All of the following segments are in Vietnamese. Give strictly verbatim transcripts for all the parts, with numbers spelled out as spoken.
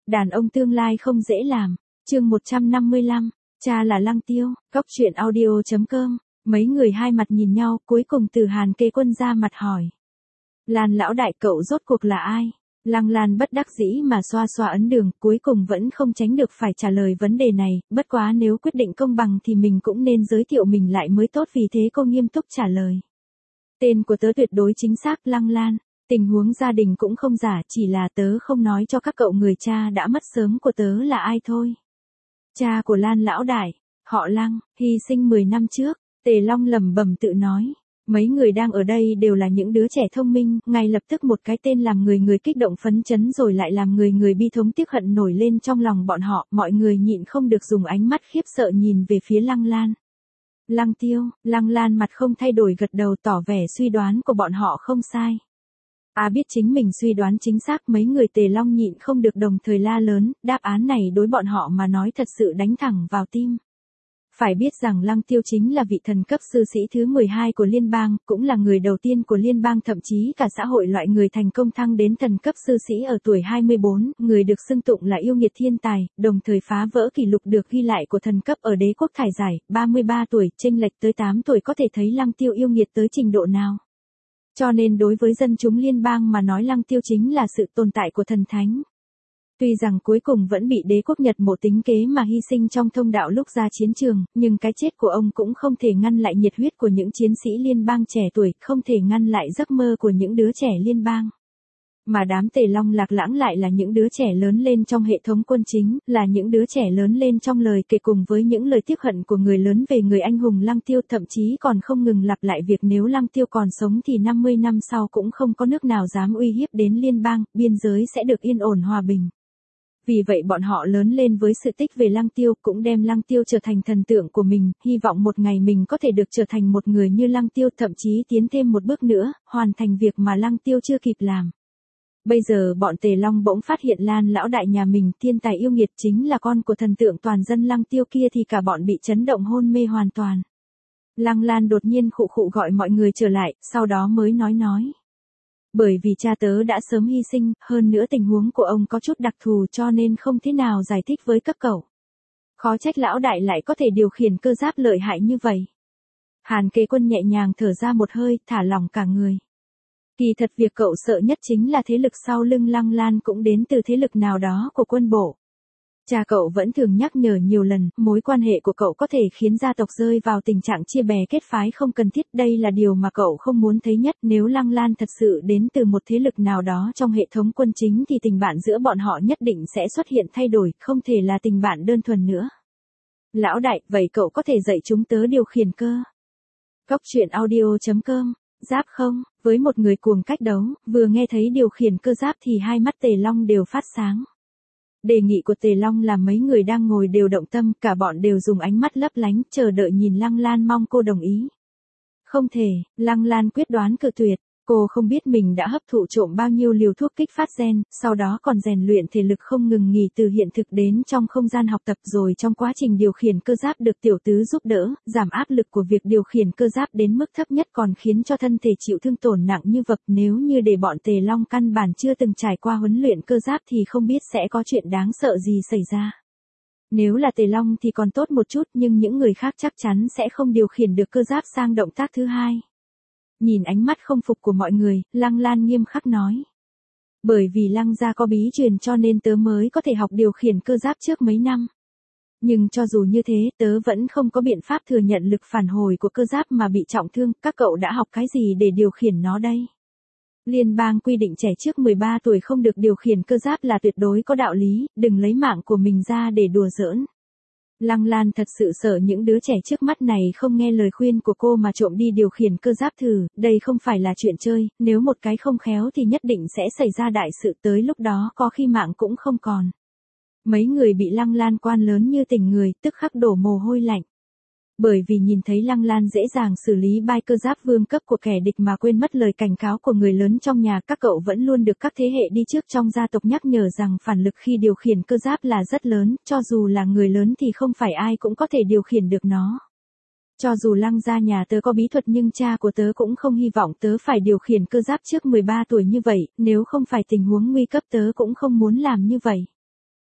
Đàn ông tương lai không dễ làm. Chương một trăm năm mươi lăm, cha là Lăng Tiêu, Cóc truyện audio chấm com. Mấy người hai mặt nhìn nhau, cuối cùng Từ Hàn Kê Quân ra mặt hỏi. Lan lão đại, cậu rốt cuộc là ai? Lăng Lan bất đắc dĩ mà xoa xoa ấn đường, cuối cùng vẫn không tránh được phải trả lời vấn đề này, bất quá nếu quyết định công bằng thì mình cũng nên giới thiệu mình lại mới tốt, vì thế cô nghiêm túc trả lời. Tên của tớ tuyệt đối chính xác, Lăng Lan. Tình huống gia đình cũng không giả, chỉ là tớ không nói cho các cậu người cha đã mất sớm của tớ là ai thôi. Cha của Lan lão đại, họ Lăng, hy sinh mười năm trước. Tề Long lẩm bẩm tự nói. Mấy người đang ở đây đều là những đứa trẻ thông minh, ngay lập tức một cái tên làm người người kích động phấn chấn rồi lại làm người người bi thống tiếc hận nổi lên trong lòng bọn họ, mọi người nhịn không được dùng ánh mắt khiếp sợ nhìn về phía Lăng Lan. Lăng Tiêu, Lăng Lan mặt không thay đổi gật đầu tỏ vẻ suy đoán của bọn họ không sai. À biết chính mình suy đoán chính xác, mấy người Tề Long nhịn không được đồng thời la lớn, đáp án này đối bọn họ mà nói thật sự đánh thẳng vào tim. Phải biết rằng Lăng Tiêu chính là vị thần cấp sư sĩ thứ mười hai của liên bang, cũng là người đầu tiên của liên bang, thậm chí cả xã hội loại người thành công thăng đến thần cấp sư sĩ ở tuổi hai mươi bốn, người được xưng tụng là yêu nghiệt thiên tài, đồng thời phá vỡ kỷ lục được ghi lại của thần cấp ở đế quốc thải giải, ba mươi ba tuổi, chênh lệch tới tám tuổi, có thể thấy Lăng Tiêu yêu nghiệt tới trình độ nào. Cho nên đối với dân chúng liên bang mà nói, Lăng Tiêu chính là sự tồn tại của thần thánh. Tuy rằng cuối cùng vẫn bị đế quốc Nhật mộ tính kế mà hy sinh trong thông đạo lúc ra chiến trường, nhưng cái chết của ông cũng không thể ngăn lại nhiệt huyết của những chiến sĩ liên bang trẻ tuổi, không thể ngăn lại giấc mơ của những đứa trẻ liên bang. Mà đám Tề Long Lạc Lãng lại là những đứa trẻ lớn lên trong hệ thống quân chính, là những đứa trẻ lớn lên trong lời kể cùng với những lời tiếc hận của người lớn về người anh hùng Lăng Tiêu, thậm chí còn không ngừng lặp lại việc nếu Lăng Tiêu còn sống thì năm mươi năm sau cũng không có nước nào dám uy hiếp đến liên bang, biên giới sẽ được yên ổn hòa bình. Vì vậy bọn họ lớn lên với sự tích về Lăng Tiêu, cũng đem Lăng Tiêu trở thành thần tượng của mình, hy vọng một ngày mình có thể được trở thành một người như Lăng Tiêu, thậm chí tiến thêm một bước nữa, hoàn thành việc mà Lăng Tiêu chưa kịp làm. Bây giờ bọn Tề Long bỗng phát hiện Lan lão đại nhà mình, thiên tài yêu nghiệt, chính là con của thần tượng toàn dân Lăng Tiêu kia, thì cả bọn bị chấn động hôn mê hoàn toàn. Lăng Lan đột nhiên khụ khụ gọi mọi người trở lại, sau đó mới nói nói. Bởi vì cha tớ đã sớm hy sinh, hơn nữa tình huống của ông có chút đặc thù cho nên không thế nào giải thích với các cậu. Khó trách lão đại lại có thể điều khiển cơ giáp lợi hại như vậy. Hàn Kê Quân nhẹ nhàng thở ra một hơi, thả lỏng cả người. Kỳ thật việc cậu sợ nhất chính là thế lực sau lưng Lăng Lan cũng đến từ thế lực nào đó của quân bộ. Cha cậu vẫn thường nhắc nhở nhiều lần, mối quan hệ của cậu có thể khiến gia tộc rơi vào tình trạng chia bè kết phái không cần thiết, đây là điều mà cậu không muốn thấy nhất. Nếu Lăng Lan thật sự đến từ một thế lực nào đó trong hệ thống quân chính thì tình bạn giữa bọn họ nhất định sẽ xuất hiện thay đổi, không thể là tình bạn đơn thuần nữa. Lão đại, vậy cậu có thể dạy chúng tớ điều khiển cơ? Cóc truyện audio chấm com. Giáp không? Với một người cuồng cách đấu, vừa nghe thấy điều khiển cơ giáp thì hai mắt Tề Long đều phát sáng. Đề nghị của Tề Long làm mấy người đang ngồi đều động tâm, cả bọn đều dùng ánh mắt lấp lánh, chờ đợi nhìn Lăng Lan mong cô đồng ý. Không thể, Lăng Lan quyết đoán cự tuyệt. Cô không biết mình đã hấp thụ trộm bao nhiêu liều thuốc kích phát gen, sau đó còn rèn luyện thể lực không ngừng nghỉ từ hiện thực đến trong không gian học tập, rồi trong quá trình điều khiển cơ giáp được tiểu tứ giúp đỡ, giảm áp lực của việc điều khiển cơ giáp đến mức thấp nhất, còn khiến cho thân thể chịu thương tổn nặng như vật. Nếu như để bọn Tề Long căn bản chưa từng trải qua huấn luyện cơ giáp thì không biết sẽ có chuyện đáng sợ gì xảy ra. Nếu là Tề Long thì còn tốt một chút, nhưng những người khác chắc chắn sẽ không điều khiển được cơ giáp sang động tác thứ hai. Nhìn ánh mắt không phục của mọi người, Lăng Lan nghiêm khắc nói. Bởi vì Lăng gia có bí truyền cho nên tớ mới có thể học điều khiển cơ giáp trước mấy năm. Nhưng cho dù như thế, tớ vẫn không có biện pháp thừa nhận lực phản hồi của cơ giáp mà bị trọng thương, các cậu đã học cái gì để điều khiển nó đây? Liên bang quy định trẻ trước mười ba tuổi không được điều khiển cơ giáp là tuyệt đối có đạo lý, đừng lấy mạng của mình ra để đùa giỡn. Lăng Lan thật sự sợ những đứa trẻ trước mắt này không nghe lời khuyên của cô mà trộm đi điều khiển cơ giáp thử, đây không phải là chuyện chơi, nếu một cái không khéo thì nhất định sẽ xảy ra đại sự, tới lúc đó có khi mạng cũng không còn. Mấy người bị Lăng Lan quan lớn như tỉnh người, tức khắc đổ mồ hôi lạnh. Bởi vì nhìn thấy Lăng Lan dễ dàng xử lý bai cơ giáp vương cấp của kẻ địch mà quên mất lời cảnh cáo của người lớn trong nhà, các cậu vẫn luôn được các thế hệ đi trước trong gia tộc nhắc nhở rằng phản lực khi điều khiển cơ giáp là rất lớn, cho dù là người lớn thì không phải ai cũng có thể điều khiển được nó. Cho dù Lăng gia nhà tớ có bí thuật nhưng cha của tớ cũng không hy vọng tớ phải điều khiển cơ giáp trước mười ba tuổi như vậy, nếu không phải tình huống nguy cấp tớ cũng không muốn làm như vậy.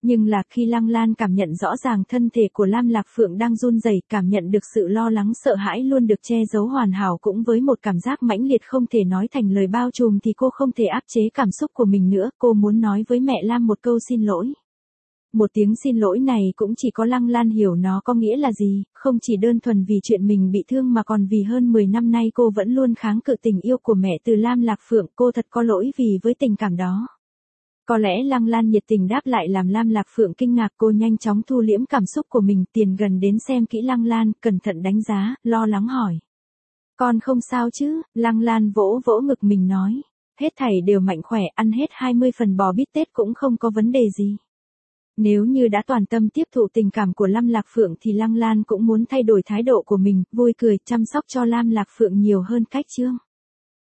Nhưng là khi Lăng Lan cảm nhận rõ ràng thân thể của Lam Lạc Phượng đang run rẩy, cảm nhận được sự lo lắng sợ hãi luôn được che giấu hoàn hảo cũng với một cảm giác mãnh liệt không thể nói thành lời bao trùm thì cô không thể áp chế cảm xúc của mình nữa, cô muốn nói với mẹ Lam một câu xin lỗi. Một tiếng xin lỗi này cũng chỉ có Lăng Lan hiểu nó có nghĩa là gì, không chỉ đơn thuần vì chuyện mình bị thương mà còn vì hơn mười năm nay cô vẫn luôn kháng cự tình yêu của mẹ từ Lam Lạc Phượng, cô thật có lỗi vì với tình cảm đó. Có lẽ Lăng Lan nhiệt tình đáp lại làm Lam Lạc Phượng kinh ngạc, cô nhanh chóng thu liễm cảm xúc của mình, tiền gần đến xem kỹ Lăng Lan, cẩn thận đánh giá, lo lắng hỏi. Con không sao chứ? Lăng Lan vỗ vỗ ngực mình nói. Hết thảy đều mạnh khỏe, ăn hết hai mươi phần bò bít tết cũng không có vấn đề gì. Nếu như đã toàn tâm tiếp thụ tình cảm của Lam Lạc Phượng thì Lăng Lan cũng muốn thay đổi thái độ của mình, vui cười chăm sóc cho Lam Lạc Phượng nhiều hơn cách chương.